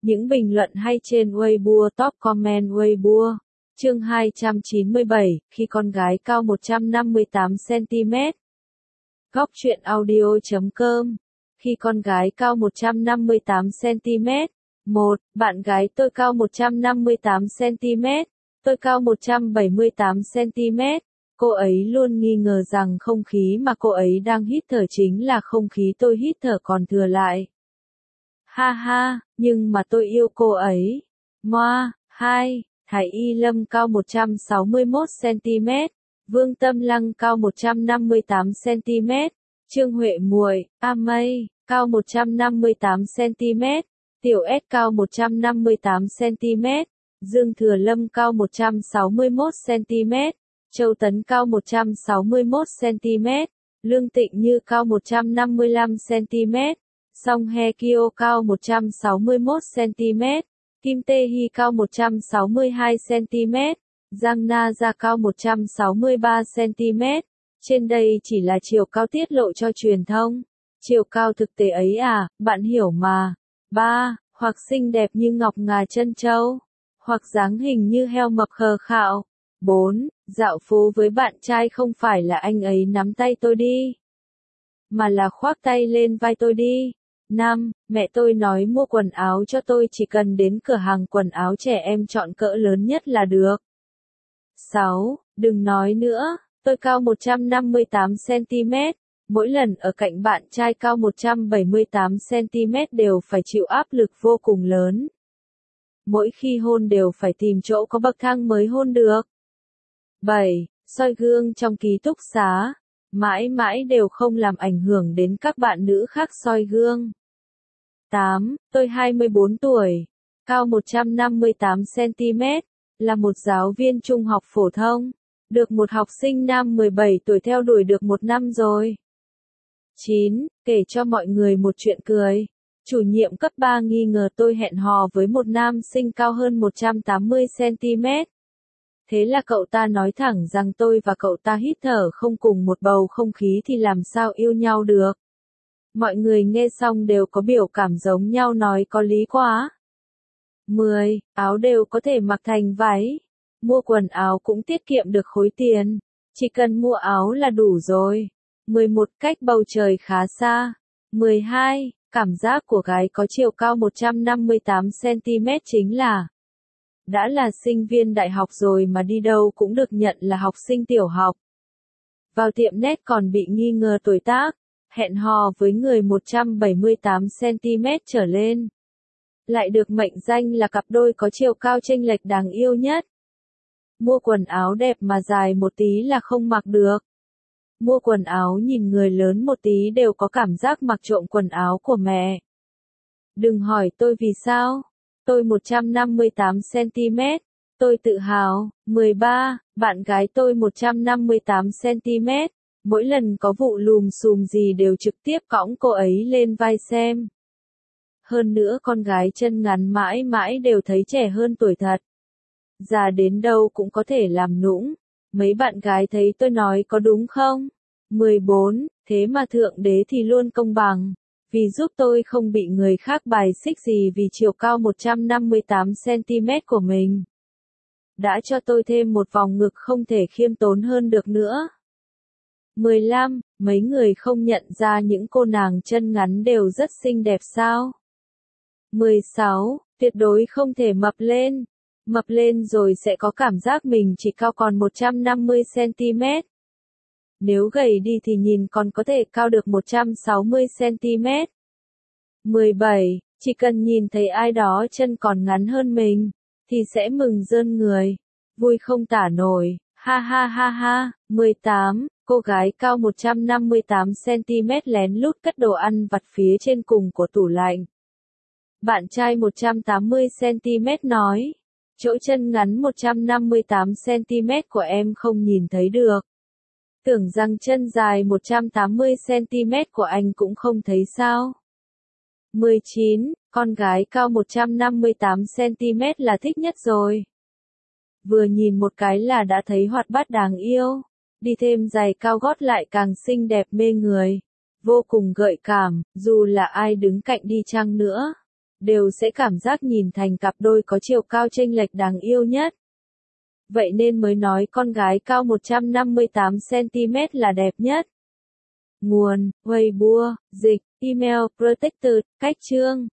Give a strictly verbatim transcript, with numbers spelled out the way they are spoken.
Những bình luận hay trên Weibo, top comment Weibo. Chương hai trăm chín mươi bảy, khi con gái cao một trăm năm mươi tám xăng-ti-mét. Góc truyện audio chấm com. Khi con gái cao một trăm năm mươi tám xăng-ti-mét. một. Bạn gái tôi cao một trăm năm mươi tám xăng-ti-mét. Tôi cao một trăm bảy mươi tám xăng-ti-mét. Cô ấy luôn nghi ngờ rằng không khí mà cô ấy đang hít thở chính là không khí tôi hít thở còn thừa lại. Ha ha, nhưng mà tôi yêu cô ấy. Moa. hai. Thái Y Lâm cao một trăm sáu mươi mốt xăng-ti-mét. Vương Tâm Lăng cao một trăm năm mươi tám xăng-ti-mét. Trương Huệ Muội, A Mây, cao một trăm năm mươi tám xăng-ti-mét. Tiểu S cao một trăm năm mươi tám xăng-ti-mét. Dương Thừa Lâm cao một trăm sáu mươi mốt xăng-ti-mét. Châu Tấn cao một trăm sáu mươi mốt xăng-ti-mét. Lương Tịnh Như cao một trăm năm mươi lăm xăng-ti-mét. Song Hye Kyo cao một trăm sáu mươi mốt xăng-ti-mét. Kim Tae Hee cao một trăm sáu mươi hai xăng-ti-mét. Giang Na Ra cao một trăm sáu mươi ba xăng-ti-mét. Trên đây chỉ là chiều cao tiết lộ cho truyền thông. Chiều cao thực tế ấy à, bạn hiểu mà. ba. Hoặc xinh đẹp như ngọc ngà trân châu. Hoặc dáng hình như heo mập khờ khạo. bốn. Dạo phố với bạn trai không phải là anh ấy nắm tay tôi đi, mà là khoác tay lên vai tôi đi. năm. Mẹ tôi nói mua quần áo cho tôi chỉ cần đến cửa hàng quần áo trẻ em chọn cỡ lớn nhất là được. sáu. Đừng nói nữa, tôi cao một trăm năm mươi tám xăng-ti-mét. Mỗi lần ở cạnh bạn trai cao một trăm bảy mươi tám xăng-ti-mét đều phải chịu áp lực vô cùng lớn. Mỗi khi hôn đều phải tìm chỗ có bậc thang mới hôn được. bảy. Soi gương trong ký túc xá. Mãi mãi đều không làm ảnh hưởng đến các bạn nữ khác soi gương. tám. Tôi hai mươi bốn tuổi, cao một trăm năm mươi tám xăng-ti-mét, là một giáo viên trung học phổ thông, được một học sinh nam mười bảy tuổi theo đuổi được một năm rồi. chín. Kể cho mọi người một chuyện cười. Chủ nhiệm cấp ba nghi ngờ tôi hẹn hò với một nam sinh cao hơn một trăm tám mươi xăng-ti-mét. Thế là cậu ta nói thẳng rằng tôi và cậu ta hít thở không cùng một bầu không khí thì làm sao yêu nhau được. Mọi người nghe xong đều có biểu cảm giống nhau nói có lý quá. mười. Áo đều có thể mặc thành váy. Mua quần áo cũng tiết kiệm được khối tiền. Chỉ cần mua áo là đủ rồi. mười một. Cách bầu trời khá xa. mười hai. Cảm giác của gái có chiều cao một trăm năm mươi tám xăng-ti-mét chính là đã là sinh viên đại học rồi mà đi đâu cũng được nhận là học sinh tiểu học. Vào tiệm net còn bị nghi ngờ tuổi tác, hẹn hò với người một trăm bảy mươi tám xăng-ti-mét trở lên. Lại được mệnh danh là cặp đôi có chiều cao chênh lệch đáng yêu nhất. Mua quần áo đẹp mà dài một tí là không mặc được. Mua quần áo nhìn người lớn một tí đều có cảm giác mặc trộm quần áo của mẹ. Đừng hỏi tôi vì sao. Tôi một trăm năm mươi tám xăng-ti-mét. Tôi tự hào. mười ba. Bạn gái tôi một trăm năm mươi tám xăng-ti-mét. Mỗi lần có vụ lùm xùm gì đều trực tiếp cõng cô ấy lên vai xem. Hơn nữa con gái chân ngắn mãi mãi đều thấy trẻ hơn tuổi thật. Già đến đâu cũng có thể làm nũng. Mấy bạn gái thấy tôi nói có đúng không? mười bốn. Thế mà Thượng Đế thì luôn công bằng. Vì giúp tôi không bị người khác bài xích gì vì chiều cao một trăm năm mươi tám xăng-ti-mét của mình. Đã cho tôi thêm một vòng ngực không thể khiêm tốn hơn được nữa. mười lăm. Mấy người không nhận ra những cô nàng chân ngắn đều rất xinh đẹp sao? mười sáu. Tuyệt đối không thể mập lên. Mập lên rồi sẽ có cảm giác mình chỉ cao còn một trăm năm mươi xăng-ti-mét. Nếu gầy đi thì nhìn còn có thể cao được một trăm sáu mươi xăng-ti-mét. mười bảy. Chỉ cần nhìn thấy ai đó chân còn ngắn hơn mình, thì sẽ mừng rơn người. Vui không tả nổi. Ha ha ha ha. mười tám. Cô gái cao một trăm năm mươi tám xăng-ti-mét lén lút cất đồ ăn vặt phía trên cùng của tủ lạnh. Bạn trai một trăm tám mươi xăng-ti-mét nói. Chỗ chân ngắn một trăm năm mươi tám xăng-ti-mét của em không nhìn thấy được. Tưởng rằng chân dài một trăm tám mươi xăng-ti-mét của anh cũng không thấy sao. mười chín. Con gái cao một trăm năm mươi tám xăng-ti-mét là thích nhất rồi. Vừa nhìn một cái là đã thấy hoạt bát đáng yêu. Đi thêm giày cao gót lại càng xinh đẹp mê người. Vô cùng gợi cảm, dù là ai đứng cạnh đi chăng nữa. đều sẽ cảm giác nhìn thành cặp đôi có chiều cao chênh lệch đáng yêu nhất. Vậy nên mới nói con gái cao một trăm năm mươi tám xăng ti mét là đẹp nhất. Nguồn: Weibo, dịch, email, protected, cách chương.